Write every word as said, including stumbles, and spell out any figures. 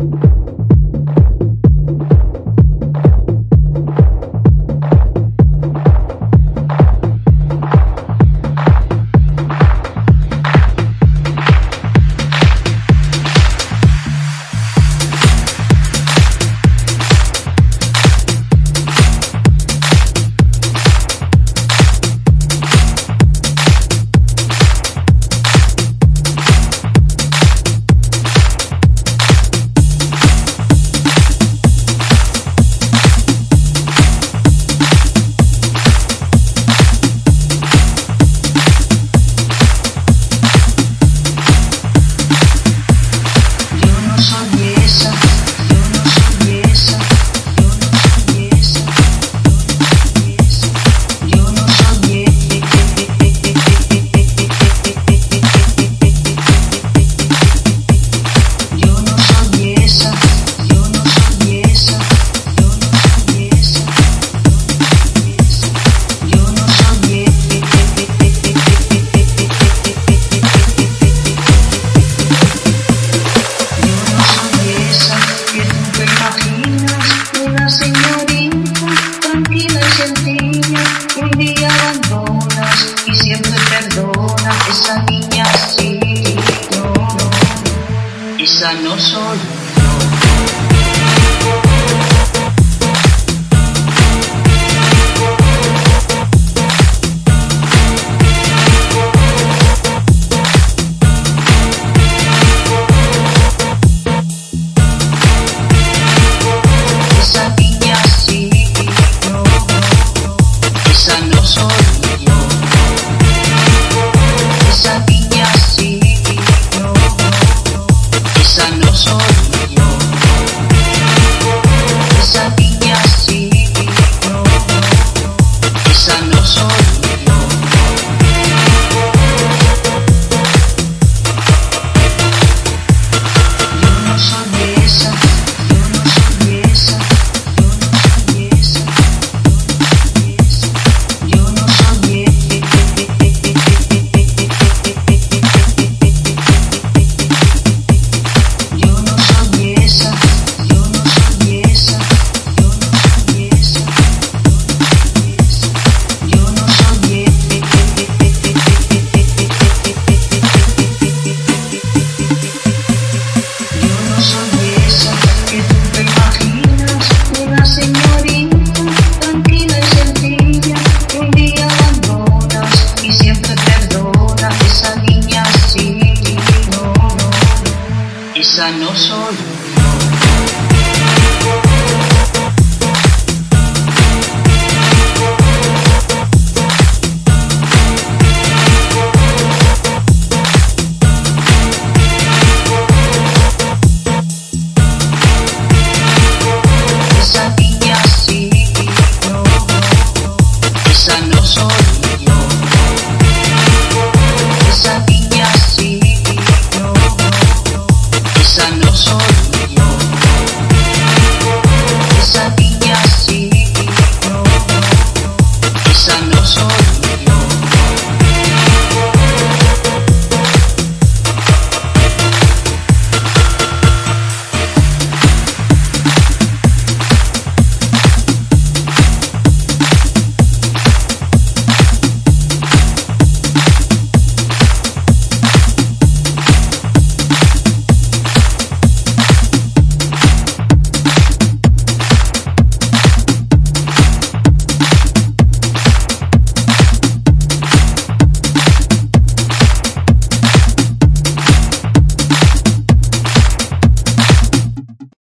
esa no soy esa niña sí, no, esa no soy yo, esa niña sí, no, esa no soy yo, esa niña sí, no, esa no soy yo. Yo no soy esa, yo no soy esa, yo no soy esa, yo no soy esa, yo no soy esa, yo no soy esa, yo no soy esa, yo no soy esa, yo no soy esa que tú te imaginas, una señorita tranquila y sencilla, que un día abandonas y siempre perdona. Esa niña sí, no, no, esa no soy yo. Esa niña sí, no, esa no soy yo, esa niña sí, no, esa no soy